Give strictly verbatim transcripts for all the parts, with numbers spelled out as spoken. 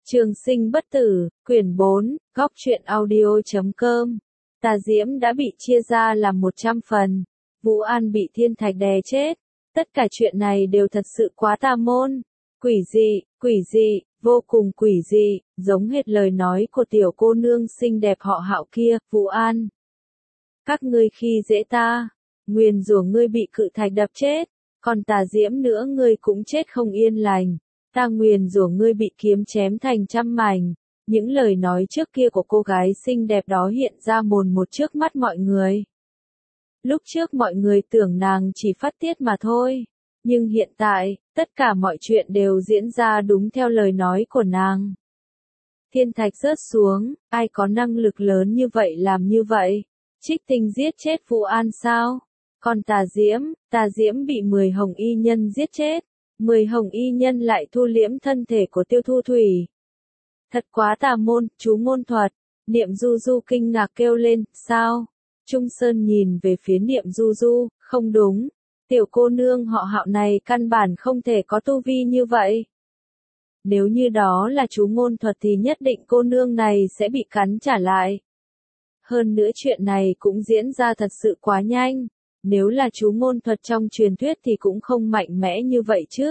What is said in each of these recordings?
Trường sinh bất tử, quyển bốn, góc truyện audio chấm com. Tà Diễm đã bị chia ra làm một trăm phần. Vũ An bị thiên thạch đè chết. Tất cả chuyện này đều thật sự quá tà môn. Quỷ dị, quỷ dị, vô cùng quỷ dị, giống hệt lời nói của tiểu cô nương xinh đẹp họ Hạo kia, Vũ An. Các ngươi khi dễ ta, nguyền rủa ngươi bị cự thạch đập chết, còn Tà Diễm nữa ngươi cũng chết không yên lành. Ta nguyền rủa ngươi bị kiếm chém thành trăm mảnh. Những lời nói trước kia của cô gái xinh đẹp đó hiện ra mồn một trước mắt mọi người. Lúc trước mọi người tưởng nàng chỉ phát tiết mà thôi. Nhưng hiện tại, tất cả mọi chuyện đều diễn ra đúng theo lời nói của nàng. Thiên thạch rớt xuống, ai có năng lực lớn như vậy làm như vậy? Trích Tinh giết chết Vũ An sao? Còn Tà Diễm, Tà Diễm bị mười hồng y nhân giết chết. Mười hồng y nhân lại thu liễm thân thể của Tiêu Thu Thủy. Thật quá tà môn, chú ngôn thuật. Niệm Du Du kinh ngạc kêu lên, sao? Trung Sơn nhìn về phía Niệm Du Du, không đúng. Tiểu cô nương họ Hạo này căn bản không thể có tu vi như vậy. Nếu như đó là chú ngôn thuật thì nhất định cô nương này sẽ bị cắn trả lại. Hơn nữa chuyện này cũng diễn ra thật sự quá nhanh. Nếu là chú ngôn thuật trong truyền thuyết thì cũng không mạnh mẽ như vậy chứ.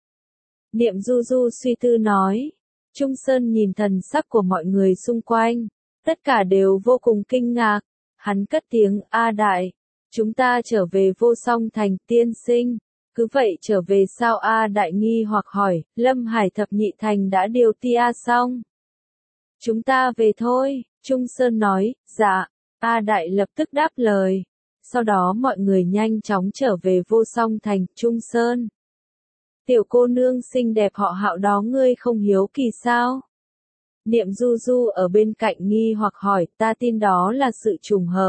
Niệm Du Du suy tư nói. Trung Sơn nhìn thần sắc của mọi người xung quanh. Tất cả đều vô cùng kinh ngạc. Hắn cất tiếng, A Đại. Chúng ta trở về Vô Song Thành tiên sinh. Cứ vậy trở về sao? A Đại nghi hoặc hỏi, Lâm Hải thập nhị thành đã điều tia xong. Chúng ta về thôi, Trung Sơn nói, dạ. A Đại lập tức đáp lời. Sau đó mọi người nhanh chóng trở về Vô Song Thành, Trung Sơn. Tiểu cô nương xinh đẹp họ Hạo đó ngươi không hiếu kỳ sao? Niệm Du Du ở bên cạnh nghi hoặc hỏi, ta tin đó là sự trùng hợp.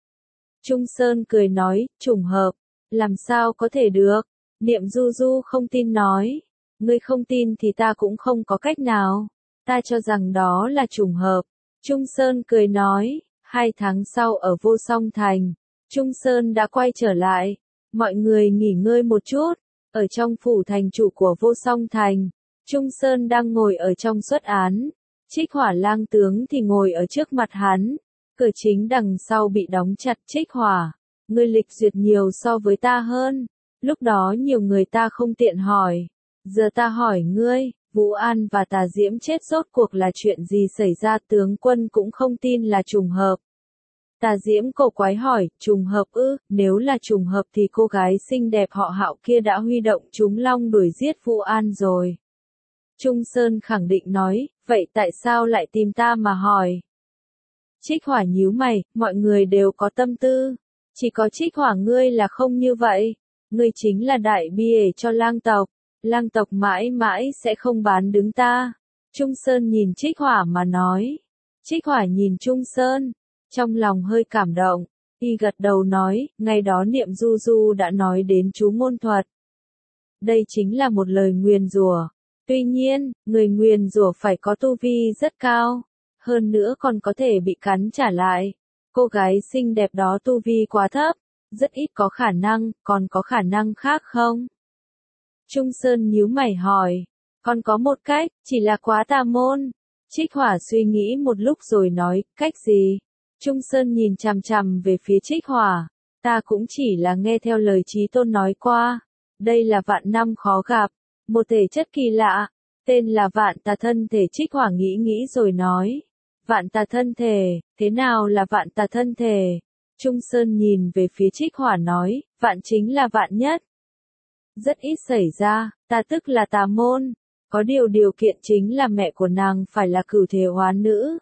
Trung Sơn cười nói, trùng hợp, làm sao có thể được? Niệm Du Du không tin nói, ngươi không tin thì ta cũng không có cách nào. Ta cho rằng đó là trùng hợp. Trung Sơn cười nói, hai tháng sau ở Vô Song Thành. Trung Sơn đã quay trở lại, mọi người nghỉ ngơi một chút, ở trong phủ thành chủ của Vô Song Thành, Trung Sơn đang ngồi ở trong xuất án, Trích Hỏa lang tướng thì ngồi ở trước mặt hắn, cửa chính đằng sau bị đóng chặt. Trích Hỏa, ngươi lịch duyệt nhiều so với ta hơn, lúc đó nhiều người ta không tiện hỏi, giờ ta hỏi ngươi, Vũ An và Tà Diễm chết rốt cuộc là chuyện gì xảy ra? Tướng quân cũng không tin là trùng hợp. Tà Diễm cổ quái hỏi, trùng hợp ư? Nếu là trùng hợp thì cô gái xinh đẹp họ Hạo kia đã huy động chúng long đuổi giết Vũ An rồi. Trung Sơn khẳng định nói, vậy tại sao lại tìm ta mà hỏi? Trích Hỏa nhíu mày, mọi người đều có tâm tư. Chỉ có Trích Hỏa ngươi là không như vậy. Ngươi chính là đại bia cho lang tộc. Lang tộc mãi mãi sẽ không bán đứng ta. Trung Sơn nhìn Trích Hỏa mà nói. Trích Hỏa nhìn Trung Sơn. Trong lòng hơi cảm động, y gật đầu nói, ngày đó Niệm Du Du đã nói đến chú ngôn thuật. Đây chính là một lời nguyền rủa. Tuy nhiên, người nguyền rủa phải có tu vi rất cao, hơn nữa còn có thể bị cắn trả lại. Cô gái xinh đẹp đó tu vi quá thấp, rất ít có khả năng, còn có khả năng khác không? Trung Sơn nhíu mày hỏi, còn có một cách, chỉ là quá tà môn. Trích Hỏa suy nghĩ một lúc rồi nói, cách gì? Trung Sơn nhìn chằm chằm về phía Trích Hỏa, ta cũng chỉ là nghe theo lời Chí Tôn nói qua, đây là vạn năm khó gặp, một thể chất kỳ lạ, tên là vạn tà thân thể. Trích Hỏa nghĩ nghĩ rồi nói, vạn tà thân thể, thế nào là vạn tà thân thể? Trung Sơn nhìn về phía Trích Hỏa nói, vạn chính là vạn nhất. Rất ít xảy ra, ta tức là tà môn, có điều điều kiện chính là mẹ của nàng phải là cửu thể oán nữ.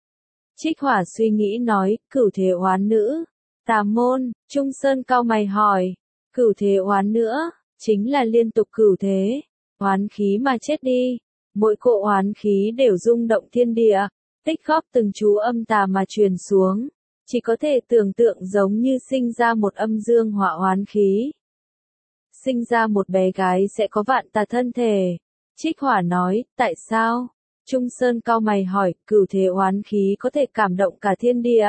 Trích Hỏa suy nghĩ nói, cửu thể oán nữ, tà môn. Trung Sơn cau mày hỏi, cửu thể oán nữa, chính là liên tục cửu thế, oán khí mà chết đi, mỗi cỗ oán khí đều rung động thiên địa, tích góp từng chú âm tà mà truyền xuống, chỉ có thể tưởng tượng giống như sinh ra một âm dương hỏa oán khí. Sinh ra một bé gái sẽ có vạn tà thân thể. Trích Hỏa nói, tại sao? Trung Sơn cau mày hỏi, cửu thế oán khí có thể cảm động cả thiên địa,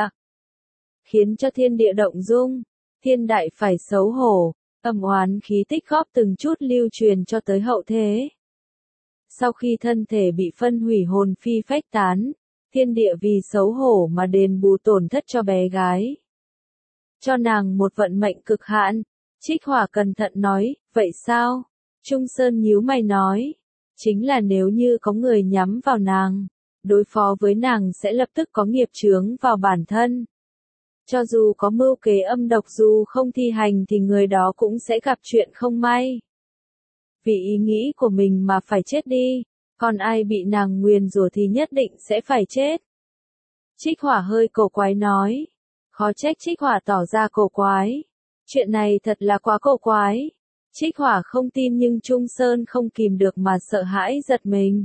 khiến cho thiên địa động dung, thiên đại phải xấu hổ, âm oán khí tích góp từng chút lưu truyền cho tới hậu thế. Sau khi thân thể bị phân hủy hồn phi phách tán, thiên địa vì xấu hổ mà đền bù tổn thất cho bé gái. Cho nàng một vận mệnh cực hạn. Trích Hỏa cẩn thận nói, vậy sao? Trung Sơn nhíu mày nói, chính là nếu như có người nhắm vào nàng, đối phó với nàng sẽ lập tức có nghiệp chướng vào bản thân. Cho dù có mưu kế âm độc dù không thi hành thì người đó cũng sẽ gặp chuyện không may. Vì ý nghĩ của mình mà phải chết đi, còn ai bị nàng nguyền rủa thì nhất định sẽ phải chết. Trích Hỏa hơi cổ quái nói, khó trách Trích Hỏa tỏ ra cổ quái. Chuyện này thật là quá cổ quái. Trích Hỏa không tin nhưng Trung Sơn không kìm được mà sợ hãi giật mình.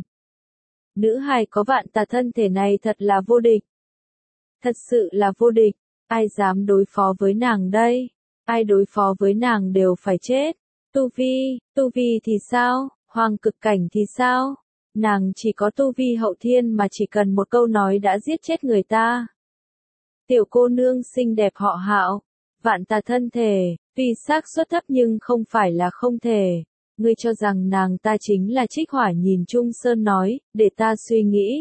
Nữ hài có vạn tà thân thể này thật là vô địch. Thật sự là vô địch, ai dám đối phó với nàng đây? Ai đối phó với nàng đều phải chết. Tu vi, tu vi thì sao? Hoàng cực cảnh thì sao? Nàng chỉ có tu vi hậu thiên mà chỉ cần một câu nói đã giết chết người ta. Tiểu cô nương xinh đẹp họ Hạo, vạn tà thân thể, tuy xác suất thấp nhưng không phải là không thể. Ngươi cho rằng nàng ta chính là Trích Hỏa nhìn Trung Sơn nói, để ta suy nghĩ.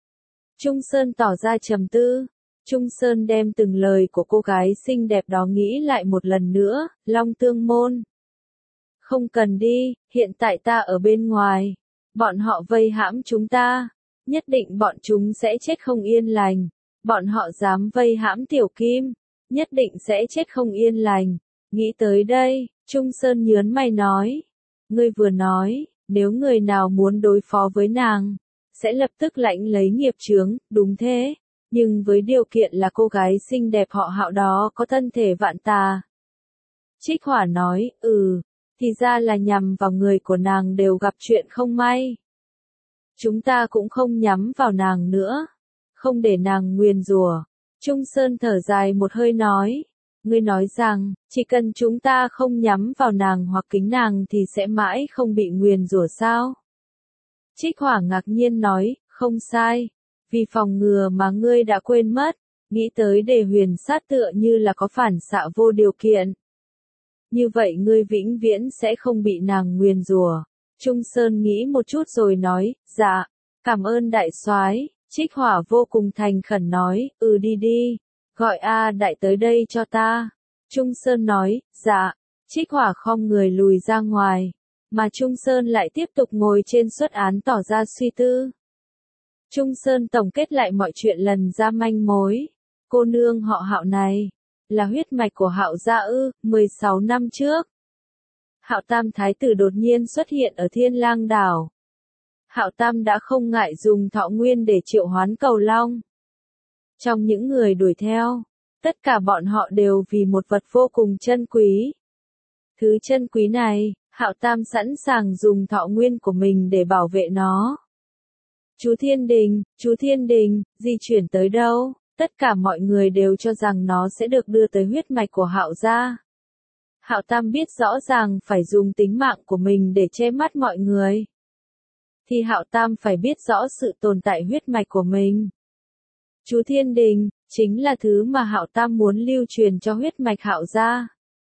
Trung Sơn tỏ ra trầm tư. Trung Sơn đem từng lời của cô gái xinh đẹp đó nghĩ lại một lần nữa, Long Tương Môn. Không cần đi, hiện tại ta ở bên ngoài. Bọn họ vây hãm chúng ta. Nhất định bọn chúng sẽ chết không yên lành. Bọn họ dám vây hãm Tiểu Kim. Nhất định sẽ chết không yên lành. Nghĩ tới đây, Trung Sơn nhớn mày nói. Ngươi vừa nói, nếu người nào muốn đối phó với nàng, sẽ lập tức lãnh lấy nghiệp chướng, đúng thế. Nhưng với điều kiện là cô gái xinh đẹp họ Hạo đó có thân thể vạn tà. Trích Hỏa nói, ừ, thì ra là nhằm vào người của nàng đều gặp chuyện không may. Chúng ta cũng không nhắm vào nàng nữa, không để nàng nguyền rủa. Trung Sơn thở dài một hơi nói, ngươi nói rằng, chỉ cần chúng ta không nhắm vào nàng hoặc kính nàng thì sẽ mãi không bị nguyền rủa sao? Trích Hỏa ngạc nhiên nói, không sai. Vì phòng ngừa mà ngươi đã quên mất, nghĩ tới Đề Huyền Sát tựa như là có phản xạ vô điều kiện. Như vậy ngươi vĩnh viễn sẽ không bị nàng nguyền rủa. Trung Sơn nghĩ một chút rồi nói, dạ, cảm ơn đại soái. Trích Hỏa vô cùng thành khẩn nói, ừ đi đi, gọi A Đại tới đây cho ta. Trung Sơn nói, dạ. Trích Hỏa khom người lùi ra ngoài, mà Trung Sơn lại tiếp tục ngồi trên suất án tỏ ra suy tư. Trung Sơn tổng kết lại mọi chuyện lần ra manh mối. Cô nương họ Hạo này, là huyết mạch của Hạo gia ư, mười sáu năm trước. Hạo Tam Thái tử đột nhiên xuất hiện ở Thiên Lang đảo. Hạo Tam đã không ngại dùng thọ nguyên để triệu hoán cầu long. Trong những người đuổi theo, tất cả bọn họ đều vì một vật vô cùng chân quý. Thứ chân quý này, Hạo Tam sẵn sàng dùng thọ nguyên của mình để bảo vệ nó. Chú Thiên Đình, chú Thiên Đình, di chuyển tới đâu? Tất cả mọi người đều cho rằng nó sẽ được đưa tới huyết mạch của Hạo gia. Hạo Tam biết rõ ràng phải dùng tính mạng của mình để che mắt mọi người. Thì Hạo Tam phải biết rõ sự tồn tại huyết mạch của mình. Chú Thiên Đình, chính là thứ mà Hạo Tam muốn lưu truyền cho huyết mạch Hạo gia.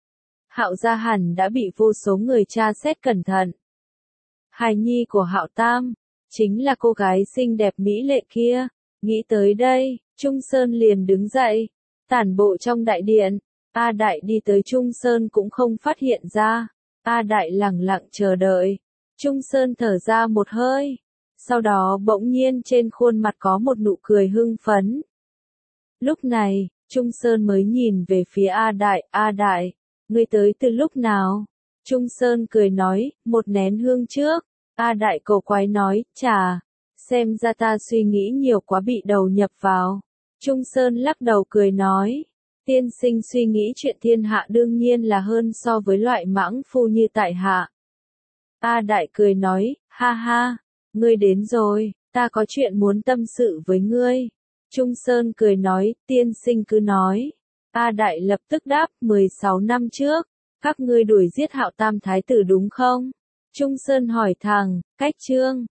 Hạo gia hẳn đã bị vô số người tra xét cẩn thận. Hài nhi của Hạo Tam, chính là cô gái xinh đẹp mỹ lệ kia. Nghĩ tới đây, Trung Sơn liền đứng dậy, tản bộ trong đại điện. A Đại đi tới Trung Sơn cũng không phát hiện ra. A Đại lẳng lặng chờ đợi. Trung Sơn thở ra một hơi. Sau đó bỗng nhiên trên khuôn mặt có một nụ cười hưng phấn. Lúc này, Trung Sơn mới nhìn về phía A Đại. A Đại, ngươi tới từ lúc nào? Trung Sơn cười nói, một nén hương trước. A Đại cổ quái nói, chà, xem ra ta suy nghĩ nhiều quá bị đầu nhập vào. Trung Sơn lắc đầu cười nói, tiên sinh suy nghĩ chuyện thiên hạ đương nhiên là hơn so với loại mãng phu như tại hạ. A Đại cười nói, ha ha, ngươi đến rồi, ta có chuyện muốn tâm sự với ngươi. Trung Sơn cười nói, tiên sinh cứ nói. A Đại lập tức đáp, mười sáu năm trước, các ngươi đuổi giết Hạo Tam Thái tử đúng không? Trung Sơn hỏi thẳng, cách chương.